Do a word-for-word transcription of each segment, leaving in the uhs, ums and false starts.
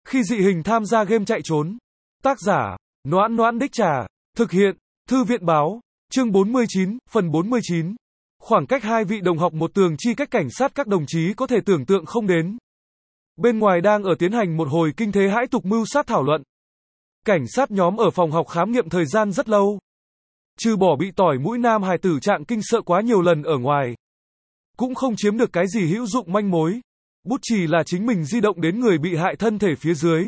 Khi dị hình tham gia game chạy trốn. Tác giả, Noãn Noãn Đích Trà. Thực hiện, Thư viện báo. Chương bốn mươi chín, phần bốn mươi chín. Khoảng cách hai vị đồng học một tường chi cách cảnh sát các đồng chí có thể tưởng tượng không đến. Bên ngoài đang ở tiến hành một hồi kinh thế hãi tục mưu sát thảo luận. Cảnh sát nhóm ở phòng học khám nghiệm thời gian rất lâu. Trừ bỏ bị tỏi mũi nam hài tử trạng kinh sợ quá nhiều lần ở ngoài. Cũng không chiếm được cái gì hữu dụng manh mối. Bút chì là chính mình di động đến người bị hại thân thể phía dưới.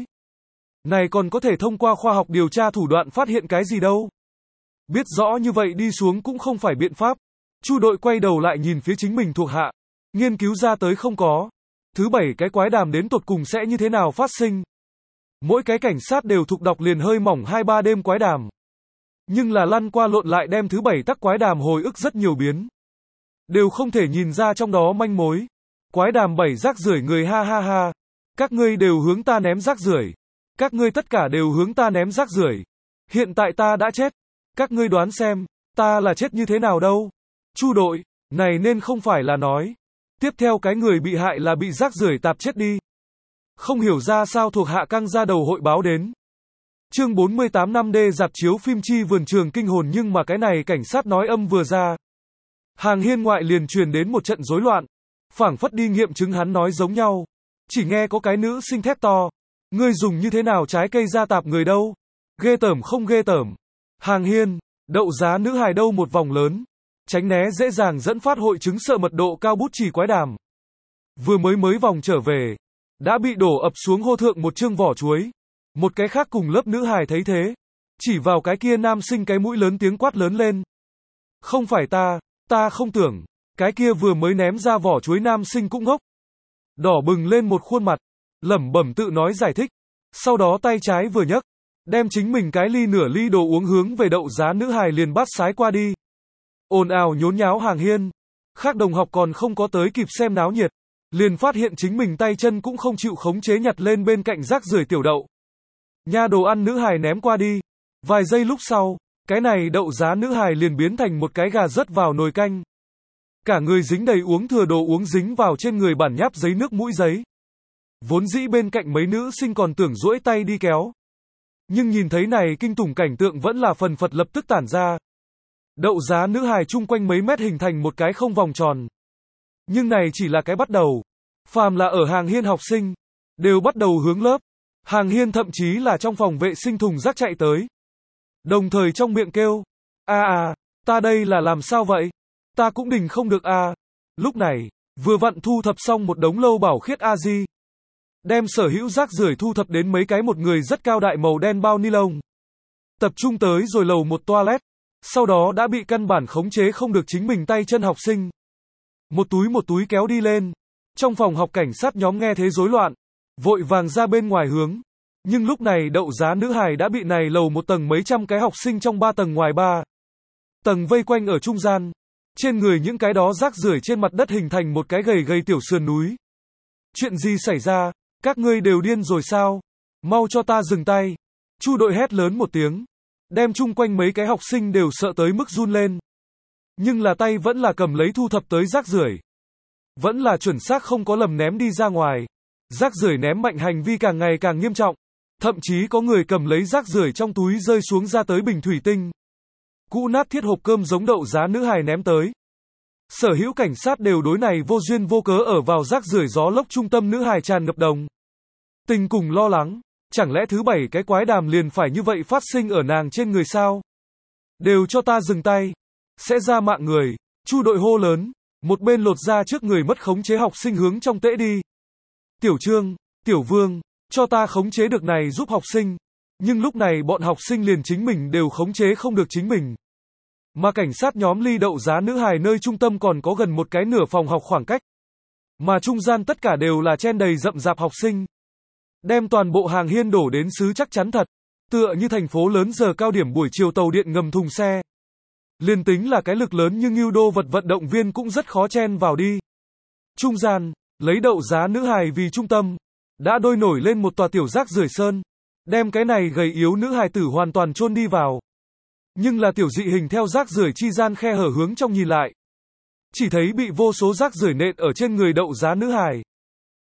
Này còn có thể thông qua khoa học điều tra thủ đoạn phát hiện cái gì đâu. Biết rõ như vậy đi xuống cũng không phải biện pháp. Chu đội quay đầu lại nhìn phía chính mình thuộc hạ. Nghiên cứu ra tới không có. Thứ bảy cái quái đàm đến tột cùng sẽ như thế nào phát sinh. Mỗi cái cảnh sát đều thuộc đọc liền hơi mỏng hai ba đêm quái đàm. Nhưng là lăn qua lộn lại đem thứ bảy tắc quái đàm hồi ức rất nhiều biến. Đều không thể nhìn ra trong đó manh mối. Quái đàm bảy rác rưởi người ha ha ha. Các ngươi đều hướng ta ném rác rưởi. Các ngươi tất cả đều hướng ta ném rác rưởi. Hiện tại ta đã chết. Các ngươi đoán xem, ta là chết như thế nào đâu. Chu đội, này nên không phải là nói. Tiếp theo cái người bị hại là bị rác rưởi tạp chết đi. Không hiểu ra sao thuộc hạ căng ra đầu hội báo đến. Chương bốn mươi tám năm D dạp chiếu phim chi vườn trường kinh hồn nhưng mà cái này cảnh sát nói âm vừa ra. Hàng hiên ngoại liền truyền đến một trận rối loạn. Phảng phất đi nghiệm chứng hắn nói giống nhau. Chỉ nghe có cái nữ sinh thét to. Ngươi dùng như thế nào trái cây ra tạp người đâu? Ghê tởm không ghê tởm. Hàng hiên, đậu giá nữ hài đâu một vòng lớn. Tránh né dễ dàng dẫn phát hội chứng sợ mật độ cao bút chì quái đàm. Vừa mới mới vòng trở về. Đã bị đổ ập xuống hô thượng một chương vỏ chuối. Một cái khác cùng lớp nữ hài thấy thế. Chỉ vào cái kia nam sinh cái mũi lớn tiếng quát lớn lên. Không phải ta, ta không tưởng. Cái kia vừa mới ném ra vỏ chuối nam sinh cũng ngốc. Đỏ bừng lên một khuôn mặt. Lẩm bẩm tự nói giải thích. Sau đó tay trái vừa nhấc. Đem chính mình cái ly nửa ly đồ uống hướng về đậu giá nữ hài liền bắt sái qua đi. Ồn ào nhốn nháo hàng hiên. Khác đồng học còn không có tới kịp xem náo nhiệt. Liền phát hiện chính mình tay chân cũng không chịu khống chế nhặt lên bên cạnh rác rưởi tiểu đậu. Nha đồ ăn nữ hài ném qua đi. Vài giây lúc sau, cái này đậu giá nữ hài liền biến thành một cái gà rớt vào nồi canh. Cả người dính đầy uống thừa đồ uống dính vào trên người bản nháp giấy nước mũi giấy. Vốn dĩ bên cạnh mấy nữ sinh còn tưởng duỗi tay đi kéo. Nhưng nhìn thấy này kinh tủng cảnh tượng vẫn là phần phật lập tức tản ra. Đậu giá nữ hài chung quanh mấy mét hình thành một cái không vòng tròn. Nhưng này chỉ là cái bắt đầu. Phàm là ở hàng hiên học sinh, đều bắt đầu hướng lớp. Hàng hiên thậm chí là trong phòng vệ sinh thùng rác chạy tới. Đồng thời trong miệng kêu. À à, ta đây là làm sao vậy? Ta cũng đình không được à. Lúc này, vừa vặn thu thập xong một đống lâu bảo khiết a di. Đem sở hữu rác rưởi thu thập đến mấy cái một người rất cao đại màu đen bao ni lông. Tập trung tới rồi lầu một toilet. Sau đó đã bị căn bản khống chế không được chính mình tay chân học sinh. Một túi một túi kéo đi lên. Trong phòng học cảnh sát nhóm nghe thế rối loạn. Vội vàng ra bên ngoài hướng. Nhưng lúc này đậu giá nữ hài đã bị này lầu một tầng mấy trăm cái học sinh trong ba tầng ngoài ba tầng vây quanh ở trung gian. Trên người những cái đó rác rưởi trên mặt đất hình thành một cái gầy gầy tiểu sườn núi. Chuyện gì xảy ra? Các ngươi đều điên rồi sao? Mau cho ta dừng tay. Chu đội hét lớn một tiếng. Đem chung quanh mấy cái học sinh đều sợ tới mức run lên. Nhưng là tay vẫn là cầm lấy thu thập tới rác rưởi. Vẫn là chuẩn xác không có lầm ném đi ra ngoài. Rác rưởi ném mạnh hành vi càng ngày càng nghiêm trọng. Thậm chí có người cầm lấy rác rưởi trong túi rơi xuống ra tới bình thủy tinh. Cũ nát thiết hộp cơm giống đậu giá nữ hài ném tới. Sở hữu cảnh sát đều đối này vô duyên vô cớ ở vào rác rưởi gió lốc trung tâm nữ hài tràn ngập đồng. Tình cùng lo lắng. Chẳng lẽ thứ bảy cái quái đàm liền phải như vậy phát sinh ở nàng trên người sao? Đều cho ta dừng tay. Sẽ ra mạng người. Chu đội hô lớn. Một bên lột ra trước người mất khống chế học sinh hướng trong tễ đi. Tiểu Trương, Tiểu Vương, cho ta khống chế được này giúp học sinh. Nhưng lúc này bọn học sinh liền chính mình đều khống chế không được chính mình. Mà cảnh sát nhóm ly đậu giá nữ hài nơi trung tâm còn có gần một cái nửa phòng học khoảng cách. Mà trung gian tất cả đều là chen đầy rậm rạp học sinh. Đem toàn bộ hàng hiên đổ đến xứ chắc chắn thật. Tựa như thành phố lớn giờ cao điểm buổi chiều tàu điện ngầm thùng xe. Liên tính là cái lực lớn nhưng Ngưu Đô vật vận động viên cũng rất khó chen vào đi. Trung gian, lấy đậu giá nữ hài vì trung tâm. Đã đôi nổi lên một tòa tiểu rác rưởi sơn. Đem cái này gầy yếu nữ hài tử hoàn toàn chôn đi vào. Nhưng là tiểu dị hình theo rác rưởi chi gian khe hở hướng trong nhìn lại. Chỉ thấy bị vô số rác rưởi nện ở trên người đậu giá nữ hài.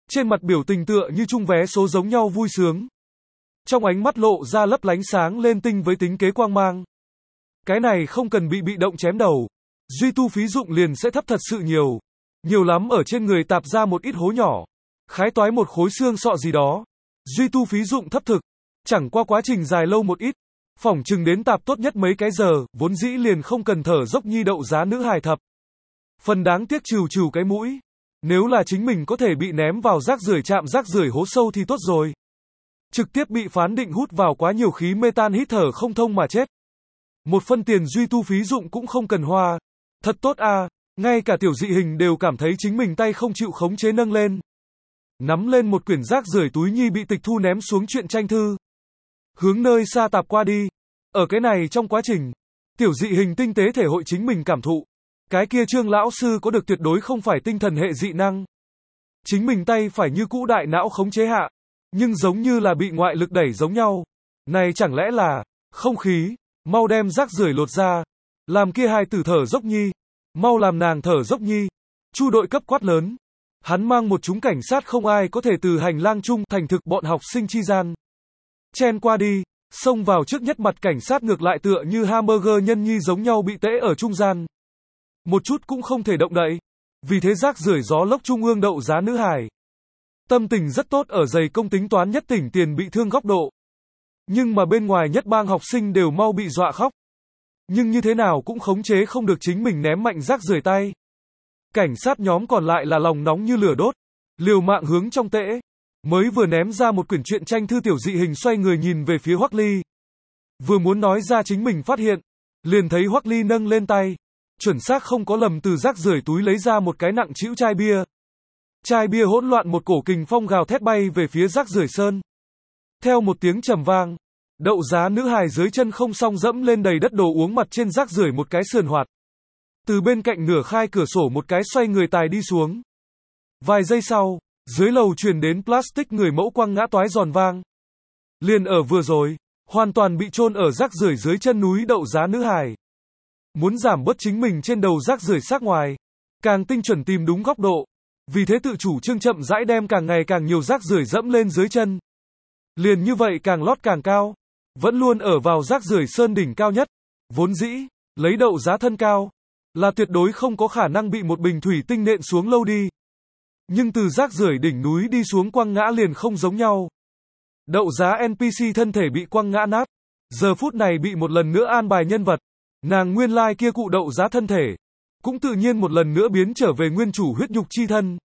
Trên mặt biểu tình tựa như chung vé số giống nhau vui sướng. Trong ánh mắt lộ ra lấp lánh sáng lên tinh với tính kế quang mang. Cái này không cần bị bị động chém đầu. Duy tu phí dụng liền sẽ thấp thật sự nhiều. Nhiều lắm ở trên người tạp ra một ít hố nhỏ. Khái toái một khối xương sọ gì đó. Duy tu phí dụng thấp thực. Chẳng qua quá trình dài lâu một ít. Phỏng chừng đến tạp tốt nhất mấy cái giờ, vốn dĩ liền không cần thở dốc nhi đậu giá nữ hài thập. Phần đáng tiếc trừ trừ cái mũi. Nếu là chính mình có thể bị ném vào rác rưởi chạm rác rưởi hố sâu thì tốt rồi. Trực tiếp bị phán định hút vào quá nhiều khí metan hít thở không thông mà chết. Một phân tiền duy tu phí dụng cũng không cần hoa. Thật tốt à, ngay cả tiểu dị hình đều cảm thấy chính mình tay không chịu khống chế nâng lên. Nắm lên một quyển rác rưởi túi nhi bị tịch thu ném xuống truyện tranh thư. Hướng nơi xa tạp qua đi. Ở cái này trong quá trình, tiểu dị hình tinh tế thể hội chính mình cảm thụ. Cái kia Trương lão sư có được tuyệt đối không phải tinh thần hệ dị năng. Chính mình tay phải như cũ đại não khống chế hạ, nhưng giống như là bị ngoại lực đẩy giống nhau. Này chẳng lẽ là không khí, mau đem rác rưởi lột ra, làm kia hai tử thở dốc nhi, mau làm nàng thở dốc nhi. Chu đội cấp quát lớn. Hắn mang một chúng cảnh sát không ai có thể từ hành lang chung thành thực bọn học sinh chi gian. Chen qua đi, xông vào trước nhất mặt cảnh sát ngược lại tựa như hamburger nhân nhi giống nhau bị tễ ở trung gian. Một chút cũng không thể động đậy. Vì thế rác rưởi gió lốc trung ương đậu giá nữ hài. Tâm tình rất tốt ở dày công tính toán nhất tỉnh tiền bị thương góc độ. Nhưng mà bên ngoài nhất bang học sinh đều mau bị dọa khóc. Nhưng như thế nào cũng khống chế không được chính mình ném mạnh rác rưởi tay. Cảnh sát nhóm còn lại là lòng nóng như lửa đốt. Liều mạng hướng trong tễ. Mới vừa ném ra một quyển truyện tranh thư tiểu dị hình xoay người nhìn về phía Hoắc Ly. Vừa muốn nói ra chính mình phát hiện. Liền thấy Hoắc Ly nâng lên tay. Chuẩn xác không có lầm từ rác rưởi túi lấy ra một cái nặng trĩu chai bia. Chai bia hỗn loạn một cổ kình phong gào thét bay về phía rác rưởi sơn. Theo một tiếng trầm vang, đậu giá nữ hài dưới chân không song dẫm lên đầy đất đồ uống mặt trên rác rưởi một cái sườn hoạt. Từ bên cạnh nửa khai cửa sổ một cái xoay người tài đi xuống. Vài giây sau, dưới lầu truyền đến plastic người mẫu quăng ngã toái giòn vang. Liền ở vừa rồi, hoàn toàn bị chôn ở rác rưởi dưới chân núi đậu giá nữ hài. Muốn giảm bớt chính mình trên đầu rác rưởi xác ngoài, càng tinh chuẩn tìm đúng góc độ. Vì thế tự chủ trương chậm rãi đem càng ngày càng nhiều rác rưởi dẫm lên dưới chân. Liền như vậy càng lót càng cao, vẫn luôn ở vào rác rưởi sơn đỉnh cao nhất. Vốn dĩ, lấy đậu giá thân cao, là tuyệt đối không có khả năng bị một bình thủy tinh nện xuống lâu đi. Nhưng từ rác rưởi đỉnh núi đi xuống quăng ngã liền không giống nhau. Đậu giá en pê xê thân thể bị quăng ngã nát. Giờ phút này bị một lần nữa an bài nhân vật. Nàng nguyên lai kia cụ đậu giá thân thể. Cũng tự nhiên một lần nữa biến trở về nguyên chủ huyết nhục chi thân.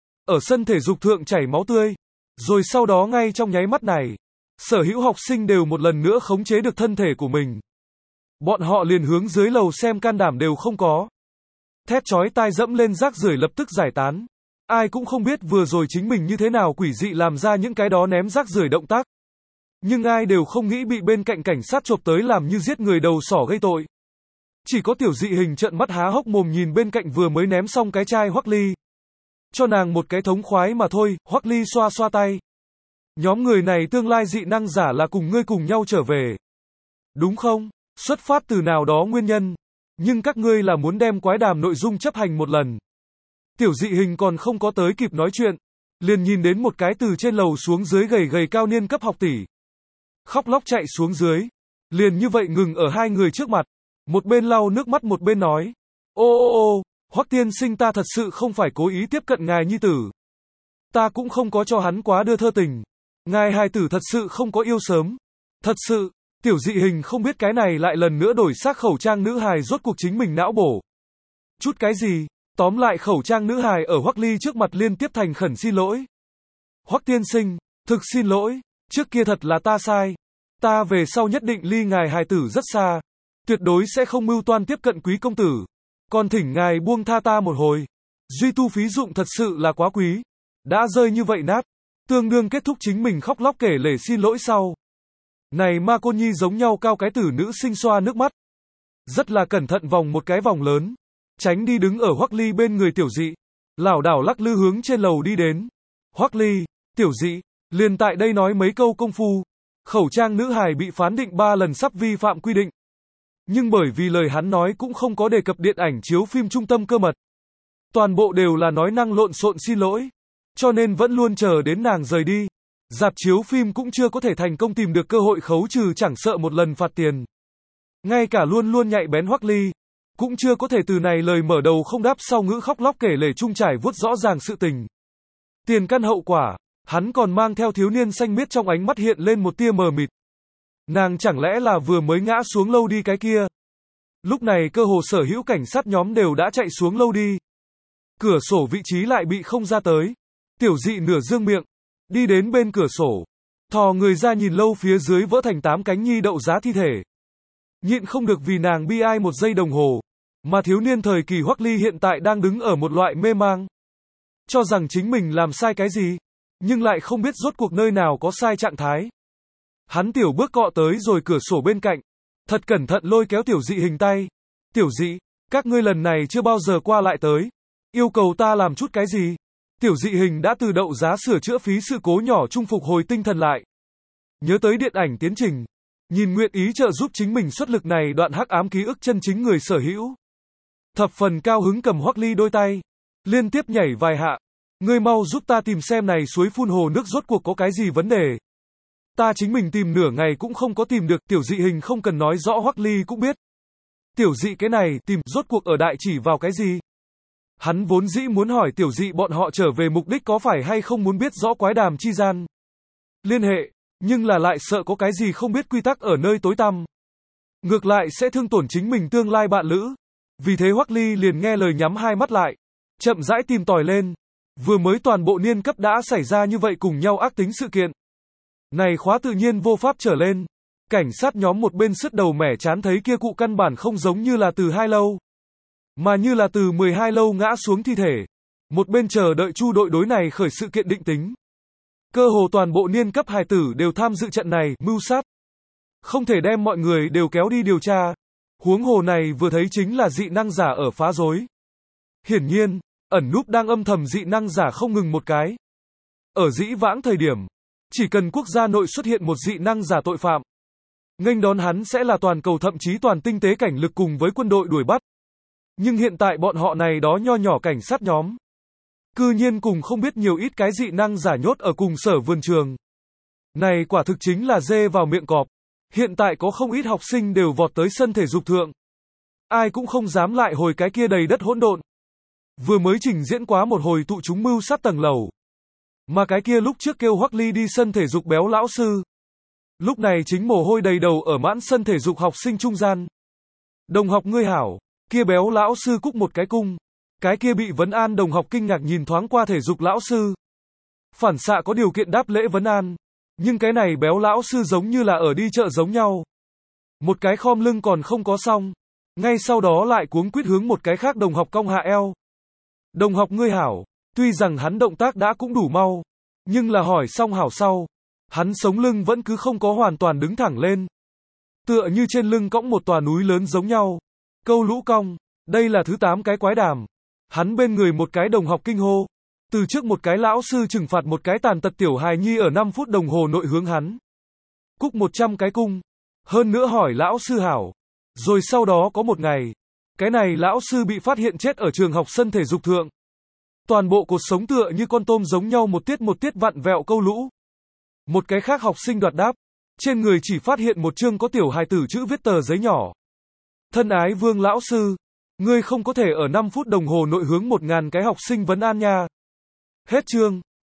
Ở sân thể dục thượng chảy máu tươi. Rồi sau đó ngay trong nháy mắt này, sở hữu học sinh đều một lần nữa khống chế được thân thể của mình. Bọn họ liền hướng dưới lầu xem can đảm đều không có. Thét chói tai dẫm lên rác rưởi lập tức giải tán. Ai cũng không biết vừa rồi chính mình như thế nào quỷ dị làm ra những cái đó ném rác rưởi động tác. Nhưng ai đều không nghĩ bị bên cạnh cảnh sát chộp tới làm như giết người đầu sỏ gây tội. Chỉ có tiểu dị hình trợn mắt há hốc mồm nhìn bên cạnh vừa mới ném xong cái chai Hoắc Ly. Cho nàng một cái thống khoái mà thôi, Hoắc Ly xoa xoa tay. Nhóm người này tương lai dị năng giả là cùng ngươi cùng nhau trở về. Đúng không? Xuất phát từ nào đó nguyên nhân. Nhưng các ngươi là muốn đem quái đàm nội dung chấp hành một lần. Tiểu dị hình còn không có tới kịp nói chuyện. Liền nhìn đến một cái từ trên lầu xuống dưới gầy gầy cao niên cấp học tỷ. Khóc lóc chạy xuống dưới. Liền như vậy ngừng ở hai người trước mặt. Một bên lau nước mắt một bên nói. Ô ô ô, Hoắc tiên sinh ta thật sự không phải cố ý tiếp cận ngài nhi tử. Ta cũng không có cho hắn quá đưa thơ tình. Ngài hài tử thật sự không có yêu sớm. Thật sự, tiểu dị hình không biết cái này lại lần nữa đổi xác khẩu trang nữ hài rốt cuộc chính mình não bổ. Chút cái gì, tóm lại khẩu trang nữ hài ở Hoắc Ly trước mặt liên tiếp thành khẩn xin lỗi. Hoắc tiên sinh, thực xin lỗi, trước kia thật là ta sai. Ta về sau nhất định ly ngài hài tử rất xa. Tuyệt đối sẽ không mưu toan tiếp cận quý công tử. Còn thỉnh ngài buông tha ta một hồi. Duy tu phí dụng thật sự là quá quý. Đã rơi như vậy nát. Tương đương kết thúc chính mình khóc lóc kể lể xin lỗi sau. Này ma cô nhi giống nhau cao cái tử nữ sinh xoa nước mắt. Rất là cẩn thận vòng một cái vòng lớn. Tránh đi đứng ở Hoắc Ly bên người tiểu dị. Lảo đảo lắc lư hướng trên lầu đi đến. Hoắc Ly, tiểu dị, liền tại đây nói mấy câu công phu. Khẩu trang nữ hài bị phán định ba lần sắp vi phạm quy định. Nhưng bởi vì lời hắn nói cũng không có đề cập điện ảnh chiếu phim trung tâm cơ mật. Toàn bộ đều là nói năng lộn xộn xin lỗi. cho nên vẫn luôn chờ đến nàng rời đi. Rạp chiếu phim cũng chưa có thể thành công tìm được cơ hội khấu trừ chẳng sợ một lần phạt tiền. Ngay cả luôn luôn nhạy bén Hoắc Ly, cũng chưa có thể từ này lời mở đầu không đáp sau ngữ khóc lóc kể lể chung trải vuốt rõ ràng sự tình. Tiền căn hậu quả, hắn còn mang theo thiếu niên xanh miết trong ánh mắt hiện lên một tia mờ mịt. Nàng chẳng lẽ là vừa mới ngã xuống lâu đi cái kia? Lúc này cơ hồ sở hữu cảnh sát nhóm đều đã chạy xuống lâu đi. Cửa sổ vị trí lại bị không ra tới. Tiểu dị nửa dương miệng, đi đến bên cửa sổ, thò người ra nhìn lâu phía dưới vỡ thành tám cánh nhi đậu giá thi thể. Nhịn không được vì nàng bi ai một giây đồng hồ, mà thiếu niên thời kỳ Hoắc Ly hiện tại đang đứng ở một loại mê mang. Cho rằng chính mình làm sai cái gì, nhưng lại không biết rốt cuộc nơi nào có sai trạng thái. Hắn tiểu bước cọ tới rồi cửa sổ bên cạnh, thật cẩn thận lôi kéo tiểu dị hình tay. Tiểu dị, các ngươi lần này chưa bao giờ qua lại tới, yêu cầu ta làm chút cái gì? Tiểu dị hình đã từ đậu giá sửa chữa phí sự cố nhỏ trung phục hồi tinh thần lại. Nhớ tới điện ảnh tiến trình, nhìn nguyện ý trợ giúp chính mình xuất lực này đoạn hắc ám ký ức chân chính người sở hữu. Thập phần cao hứng cầm Hoắc Ly đôi tay, liên tiếp nhảy vài hạ. Ngươi mau giúp ta tìm xem này suối phun hồ nước rốt cuộc có cái gì vấn đề. Ta chính mình tìm nửa ngày cũng không có tìm được, tiểu dị hình không cần nói rõ Hoắc Ly cũng biết. Tiểu dị cái này tìm rốt cuộc ở đại chỉ vào cái gì? Hắn vốn dĩ muốn hỏi tiểu dị bọn họ trở về mục đích có phải hay không muốn biết rõ quái đàm chi gian liên hệ, nhưng là lại sợ có cái gì không biết quy tắc ở nơi tối tăm. Ngược lại sẽ thương tổn chính mình tương lai bạn lữ. Vì thế Hoắc Ly liền nghe lời nhắm hai mắt lại, chậm rãi tìm tòi lên. Vừa mới toàn bộ niên cấp đã xảy ra như vậy cùng nhau ác tính sự kiện. Này khóa tự nhiên vô pháp trở lên. Cảnh sát nhóm một bên sứt đầu mẻ chán thấy kia cụ căn bản không giống như là từ hai lâu, mà như là từ mười hai lâu ngã xuống thi thể. Một bên chờ đợi Chu đội đối này khởi sự kiện định tính. Cơ hồ toàn bộ niên cấp hài tử đều tham dự trận này, mưu sát. Không thể đem mọi người đều kéo đi điều tra. Huống hồ này vừa thấy chính là dị năng giả ở phá rối. Hiển nhiên, ẩn núp đang âm thầm dị năng giả không ngừng một cái. Ở dĩ vãng thời điểm, chỉ cần quốc gia nội xuất hiện một dị năng giả tội phạm, nghênh đón hắn sẽ là toàn cầu thậm chí toàn tinh tế cảnh lực cùng với quân đội đuổi bắt. Nhưng hiện tại bọn họ này đó nho nhỏ cảnh sát nhóm, cư nhiên cùng không biết nhiều ít cái dị năng giả nhốt ở cùng sở vườn trường. Này quả thực chính là dê vào miệng cọp. Hiện tại có không ít học sinh đều vọt tới sân thể dục thượng. Ai cũng không dám lại hồi cái kia đầy đất hỗn độn. Vừa mới trình diễn quá một hồi tụ chúng mưu sát tầng lầu. Mà cái kia lúc trước kêu Hoắc Ly đi sân thể dục béo lão sư. Lúc này chính mồ hôi đầy đầu ở mãn sân thể dục học sinh trung gian. Đồng học ngươi hảo, kia béo lão sư cúc một cái cung. Cái kia bị vấn an đồng học kinh ngạc nhìn thoáng qua thể dục lão sư. Phản xạ có điều kiện đáp lễ vấn an. Nhưng cái này béo lão sư giống như là ở đi chợ giống nhau. Một cái khom lưng còn không có xong. Ngay sau đó lại cuống quýt hướng một cái khác đồng học cong hạ eo. Đồng học ngươi hảo, tuy rằng hắn động tác đã cũng đủ mau. Nhưng là hỏi xong hảo sau. Hắn sống lưng vẫn cứ không có hoàn toàn đứng thẳng lên. Tựa như trên lưng cõng một tòa núi lớn giống nhau. Câu lũ cong, đây là thứ tám cái quái đàm. Hắn bên người một cái đồng học kinh hô. Từ trước một cái lão sư trừng phạt một cái tàn tật tiểu hài nhi ở năm phút đồng hồ nội hướng hắn. Cúc một trăm cái cung. Hơn nữa hỏi lão sư hảo. Rồi sau đó có một ngày. Cái này lão sư bị phát hiện chết ở trường học sân thể dục thượng. Toàn bộ cột sống tựa như con tôm giống nhau một tiết một tiết vặn vẹo câu lũ. Một cái khác học sinh đoạt đáp. Trên người chỉ phát hiện một chương có tiểu hài tử chữ viết tờ giấy nhỏ. Thân ái Vương lão sư. Ngươi không có thể ở năm phút đồng hồ nội hướng một ngàn cái học sinh vấn an nha. Hết chương.